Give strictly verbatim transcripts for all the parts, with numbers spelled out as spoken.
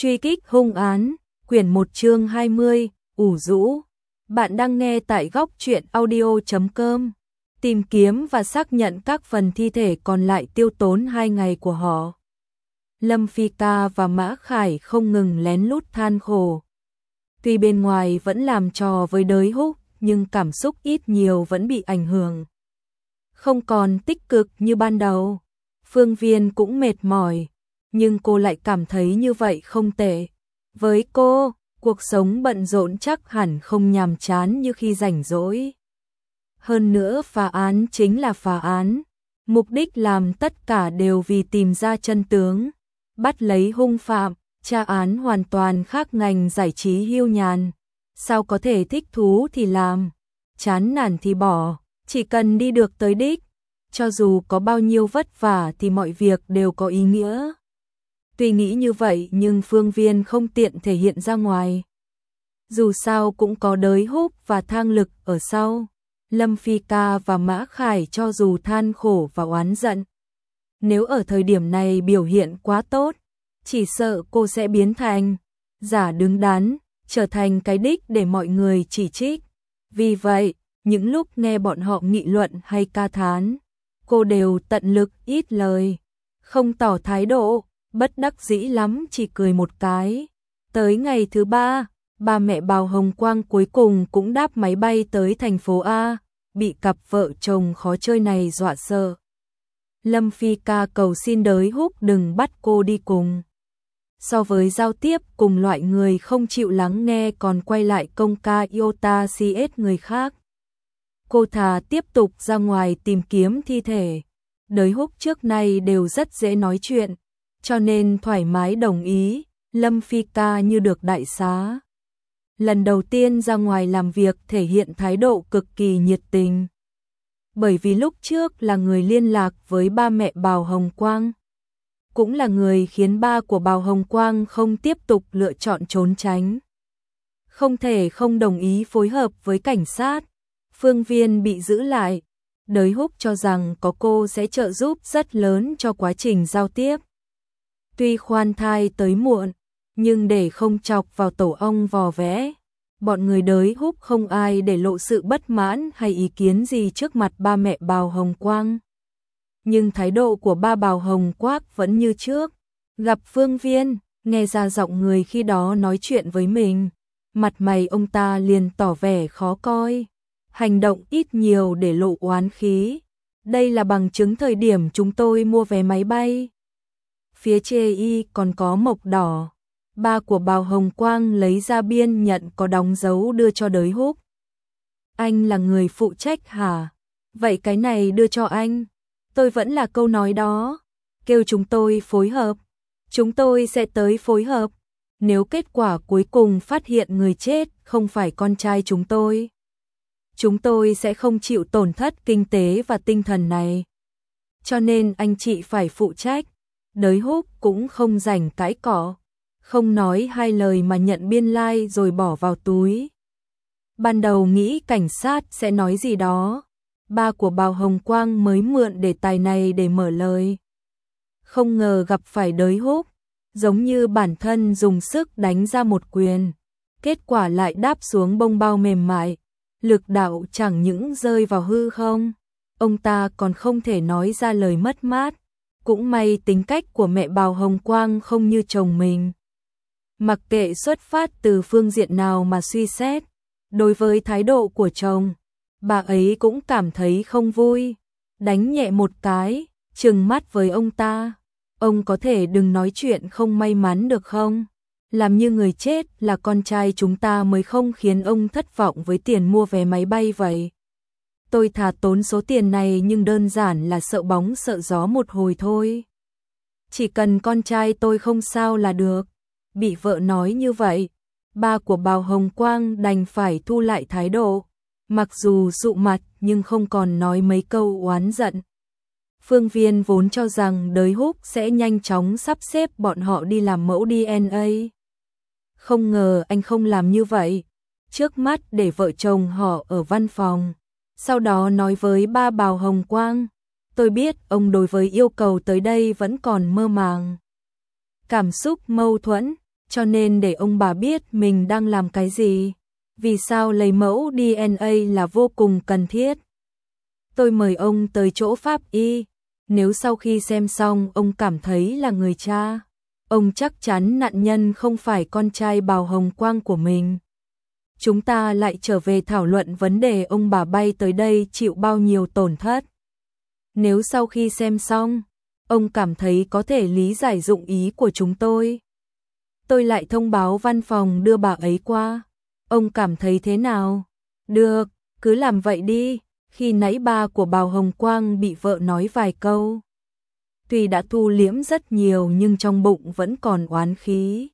Truy kích hung án, quyển một chương hai mươi, ủ rũ. Bạn đang nghe tại góc truyện audio chấm com. Tìm kiếm và xác nhận các phần thi thể còn lại tiêu tốn hai ngày của họ. Lâm Phi Ca và Mã Khải không ngừng lén lút than khổ. Tuy bên ngoài vẫn làm trò với Đới Húc, nhưng cảm xúc ít nhiều vẫn bị ảnh hưởng. Không còn tích cực như ban đầu. Phương Viên cũng mệt mỏi, nhưng cô lại cảm thấy như vậy không tệ. Với cô, cuộc sống bận rộn chắc hẳn không nhàm chán như khi rảnh rỗi. Hơn nữa phá án chính là phá án, mục đích làm tất cả đều vì tìm ra chân tướng, bắt lấy hung phạm, tra án hoàn toàn khác ngành giải trí hiu nhàn. Sao có thể thích thú thì làm, chán nản thì bỏ, chỉ cần đi được tới đích, cho dù có bao nhiêu vất vả thì mọi việc đều có ý nghĩa. Tuy nghĩ như vậy nhưng Phương Viên không tiện thể hiện ra ngoài. Dù sao cũng có Đới Húc và Thang Lực ở sau. Lâm Phi Ca và Mã Khải cho dù than khổ và oán giận, nếu ở thời điểm này biểu hiện quá tốt, chỉ sợ cô sẽ biến thành giả đứng đắn, trở thành cái đích để mọi người chỉ trích. Vì vậy, những lúc nghe bọn họ nghị luận hay ca thán, cô đều tận lực ít lời, không tỏ thái độ, bất đắc dĩ lắm chỉ cười một cái. Tới ngày thứ ba, ba mẹ Bào Hồng Quang cuối cùng cũng đáp máy bay tới thành phố A, bị cặp vợ chồng khó chơi này dọa sợ. Lâm Phi Ca cầu xin Đới Húc đừng bắt cô đi cùng. So với giao tiếp cùng loại người không chịu lắng nghe còn quay lại công ca iota cs người khác, cô thà tiếp tục ra ngoài tìm kiếm thi thể. Đới Húc trước nay đều rất dễ nói chuyện, cho nên thoải mái đồng ý. Lâm Phi Ca như được đại xá. Lần đầu tiên ra ngoài làm việc thể hiện thái độ cực kỳ nhiệt tình. Bởi vì lúc trước là người liên lạc với ba mẹ Bào Hồng Quang, cũng là người khiến ba của Bào Hồng Quang không tiếp tục lựa chọn trốn tránh. Không thể không đồng ý phối hợp với cảnh sát. Phương Viên bị giữ lại. Đới Húc cho rằng có cô sẽ trợ giúp rất lớn cho quá trình giao tiếp. Tuy khoan thai tới muộn, nhưng để không chọc vào tổ ong vò vẽ, bọn người Đới Húc không ai để lộ sự bất mãn hay ý kiến gì trước mặt ba mẹ Bào Hồng Quang. Nhưng thái độ của ba Bào Hồng Quác vẫn như trước. Gặp Phương Viên, nghe ra giọng người khi đó nói chuyện với mình, mặt mày ông ta liền tỏ vẻ khó coi, hành động ít nhiều để lộ oán khí. Đây là bằng chứng thời điểm chúng tôi mua vé máy bay. Phía chê y còn có mộc đỏ. Ba của Bào Hồng Quang lấy ra biên nhận có đóng dấu đưa cho Đới Húc. Anh là người phụ trách hả? Vậy cái này đưa cho anh. Tôi vẫn là câu nói đó. Kêu chúng tôi phối hợp. Chúng tôi sẽ tới phối hợp. Nếu kết quả cuối cùng phát hiện người chết không phải con trai chúng tôi, chúng tôi sẽ không chịu tổn thất kinh tế và tinh thần này. Cho nên anh chị phải phụ trách. Đới Húc cũng không rảnh cãi cọ, không nói hai lời mà nhận biên lai like rồi bỏ vào túi. Ban đầu nghĩ cảnh sát sẽ nói gì đó, ba của Bào Hồng Quang mới mượn đề tài này để mở lời. Không ngờ gặp phải Đới Húc, giống như bản thân dùng sức đánh ra một quyền, kết quả lại đáp xuống bông bao mềm mại, lực đạo chẳng những rơi vào hư không, ông ta còn không thể nói ra lời mất mát. Cũng may tính cách của mẹ Bào Hồng Quang không như chồng mình. Mặc kệ xuất phát từ phương diện nào mà suy xét, đối với thái độ của chồng, bà ấy cũng cảm thấy không vui. Đánh nhẹ một cái, trừng mắt với ông ta. Ông có thể đừng nói chuyện không may mắn được không? Làm như người chết là con trai chúng ta mới không khiến ông thất vọng với tiền mua vé máy bay vậy. Tôi thà tốn số tiền này nhưng đơn giản là sợ bóng sợ gió một hồi thôi. Chỉ cần con trai tôi không sao là được. Bị vợ nói như vậy, ba của Bào Hồng Quang đành phải thu lại thái độ. Mặc dù dụ mặt nhưng không còn nói mấy câu oán giận. Phương Viên vốn cho rằng Đới Húc sẽ nhanh chóng sắp xếp bọn họ đi làm mẫu đê en a. Không ngờ anh không làm như vậy. Trước mắt để vợ chồng họ ở văn phòng. Sau đó nói với ba Bào Hồng Quang, tôi biết ông đối với yêu cầu tới đây vẫn còn mơ màng. Cảm xúc mâu thuẫn, cho nên để ông bà biết mình đang làm cái gì. Vì sao lấy mẫu đê en a là vô cùng cần thiết. Tôi mời ông tới chỗ pháp y, nếu sau khi xem xong ông cảm thấy là người cha, ông chắc chắn nạn nhân không phải con trai Bào Hồng Quang của mình. Chúng ta lại trở về thảo luận vấn đề ông bà bay tới đây chịu bao nhiêu tổn thất. Nếu sau khi xem xong, ông cảm thấy có thể lý giải dụng ý của chúng tôi, tôi lại thông báo văn phòng đưa bà ấy qua. Ông cảm thấy thế nào? Được, cứ làm vậy đi. Khi nãy ba của Bào Hồng Quang bị vợ nói vài câu, tuy đã thu liễm rất nhiều nhưng trong bụng vẫn còn oán khí.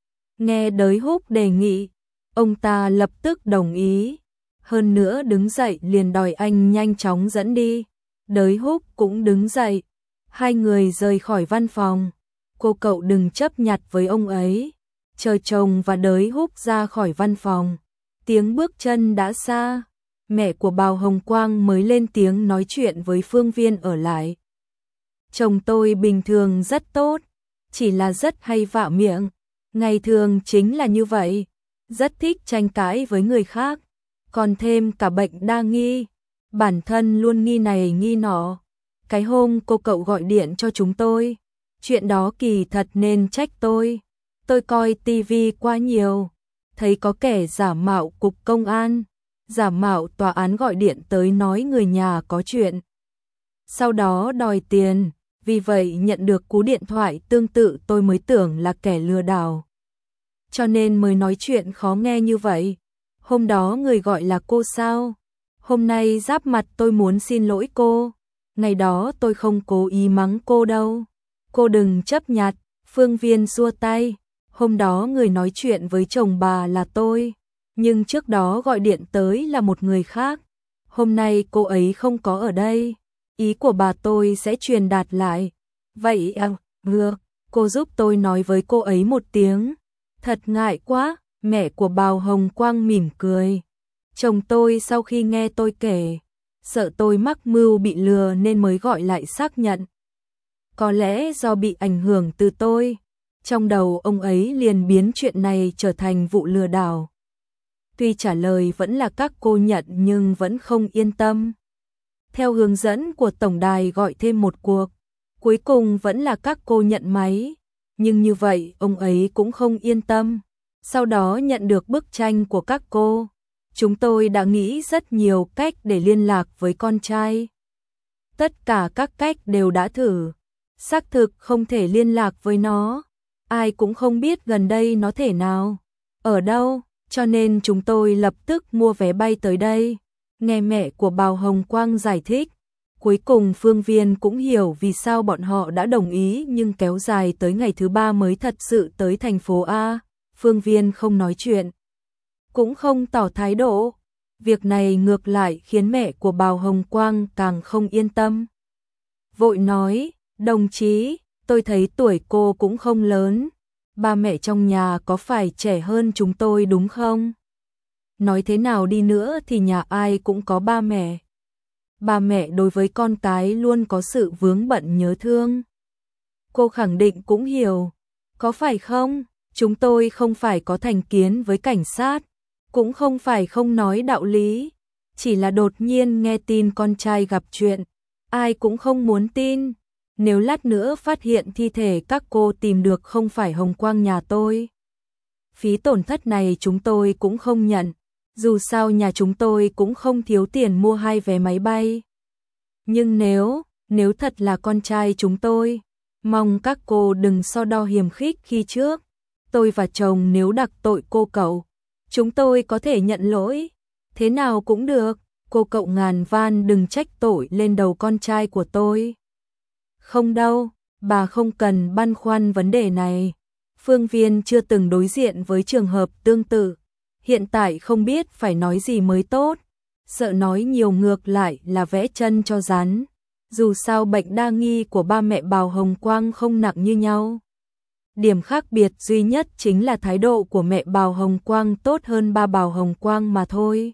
Nghe Đới Húc đề nghị, ông ta lập tức đồng ý, hơn nữa đứng dậy liền đòi anh nhanh chóng dẫn đi. Đới Húc cũng đứng dậy, hai người rời khỏi văn phòng. Cô cậu đừng chấp nhặt với ông ấy. Chờ chồng và Đới Húc ra khỏi văn phòng, tiếng bước chân đã xa. Mẹ của Bào Hồng Quang mới lên tiếng nói chuyện với Phương Viên ở lại. Chồng tôi bình thường rất tốt, chỉ là rất hay vạ miệng. Ngày thường chính là như vậy, rất thích tranh cãi với người khác, còn thêm cả bệnh đa nghi, bản thân luôn nghi này nghi nọ. Cái hôm cô cậu gọi điện cho chúng tôi, chuyện đó kỳ thật nên trách tôi. Tôi coi tivi quá nhiều, thấy có kẻ giả mạo cục công an, giả mạo tòa án gọi điện tới nói người nhà có chuyện, sau đó đòi tiền. Vì vậy nhận được cú điện thoại tương tự tôi mới tưởng là kẻ lừa đảo, cho nên mới nói chuyện khó nghe như vậy. Hôm đó người gọi là cô sao? Hôm nay giáp mặt tôi muốn xin lỗi cô. Ngày đó tôi không cố ý mắng cô đâu. Cô đừng chấp nhặt. Phương Viên xua tay. Hôm đó người nói chuyện với chồng bà là tôi, nhưng trước đó gọi điện tới là một người khác. Hôm nay cô ấy không có ở đây. Ý của bà tôi sẽ truyền đạt lại. Vậy à, được, cô giúp tôi nói với cô ấy một tiếng. Thật ngại quá. Mẹ của Bào Hồng Quang mỉm cười. Chồng tôi sau khi nghe tôi kể, sợ tôi mắc mưu bị lừa nên mới gọi lại xác nhận. Có lẽ do bị ảnh hưởng từ tôi, trong đầu ông ấy liền biến chuyện này trở thành vụ lừa đảo. Tuy trả lời vẫn là các cô nhận nhưng vẫn không yên tâm. Theo hướng dẫn của tổng đài gọi thêm một cuộc, cuối cùng vẫn là các cô nhận máy, nhưng như vậy ông ấy cũng không yên tâm. Sau đó nhận được bức tranh của các cô, chúng tôi đã nghĩ rất nhiều cách để liên lạc với con trai. Tất cả các cách đều đã thử, xác thực không thể liên lạc với nó. Ai cũng không biết gần đây nó thể nào, ở đâu, cho nên chúng tôi lập tức mua vé bay tới đây. Nghe mẹ của Bào Hồng Quang giải thích, cuối cùng Phương Viên cũng hiểu vì sao bọn họ đã đồng ý nhưng kéo dài tới ngày thứ ba mới thật sự tới thành phố A. Phương Viên không nói chuyện, cũng không tỏ thái độ. Việc này ngược lại khiến mẹ của Bào Hồng Quang càng không yên tâm. Vội nói, đồng chí, tôi thấy tuổi cô cũng không lớn, ba mẹ trong nhà có phải trẻ hơn chúng tôi đúng không? Nói thế nào đi nữa thì nhà ai cũng có ba mẹ. Ba mẹ đối với con cái luôn có sự vướng bận nhớ thương. Cô khẳng định cũng hiểu, có phải không? Chúng tôi không phải có thành kiến với cảnh sát, cũng không phải không nói đạo lý, chỉ là đột nhiên nghe tin con trai gặp chuyện, ai cũng không muốn tin. Nếu lát nữa phát hiện thi thể các cô tìm được không phải Hồng Quang nhà tôi, phí tổn thất này chúng tôi cũng không nhận, dù sao nhà chúng tôi cũng không thiếu tiền mua hai vé máy bay. Nhưng nếu, nếu thật là con trai chúng tôi, mong các cô đừng so đo hiềm khích khi trước. Tôi và chồng nếu đặc tội cô cậu, chúng tôi có thể nhận lỗi, thế nào cũng được, cô cậu ngàn van đừng trách tội lên đầu con trai của tôi. Không đâu, bà không cần băn khoăn vấn đề này. Phương Viên chưa từng đối diện với trường hợp tương tự, hiện tại không biết phải nói gì mới tốt, sợ nói nhiều ngược lại là vẽ chân cho rắn. Dù sao bệnh đa nghi của ba mẹ Bào Hồng Quang không nặng như nhau. Điểm khác biệt duy nhất chính là thái độ của mẹ Bào Hồng Quang tốt hơn ba Bào Hồng Quang mà thôi.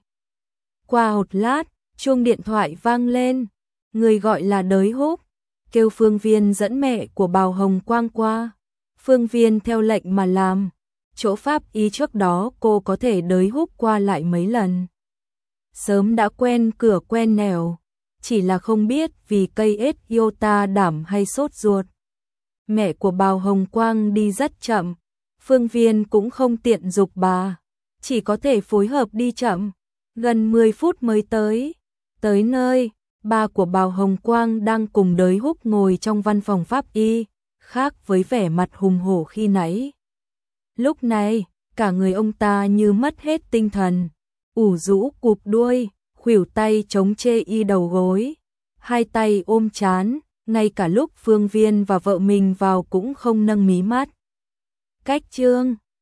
Qua một lát, chuông điện thoại vang lên, người gọi là Đới Húc, kêu Phương Viên dẫn mẹ của Bào Hồng Quang qua. Phương Viên theo lệnh mà làm, chỗ pháp y trước đó cô có thể đới húc qua lại mấy lần. Sớm đã quen cửa quen nẻo, chỉ là không biết vì cây ết iota đảm hay sốt ruột. Mẹ của Bào Hồng Quang đi rất chậm, Phương Viên cũng không tiện giục bà, chỉ có thể phối hợp đi chậm, gần mười phút mới tới. Tới nơi, ba của Bào Hồng Quang đang cùng đới húc ngồi trong văn phòng pháp y, khác với vẻ mặt hùng hổ khi nãy. Lúc này, cả người ông ta như mất hết tinh thần, ủ rũ cụp đuôi, khuỷu tay chống chê y đầu gối, hai tay ôm trán, ngay cả lúc Phương Viên và vợ mình vào cũng không nâng mí mắt. Cách Trương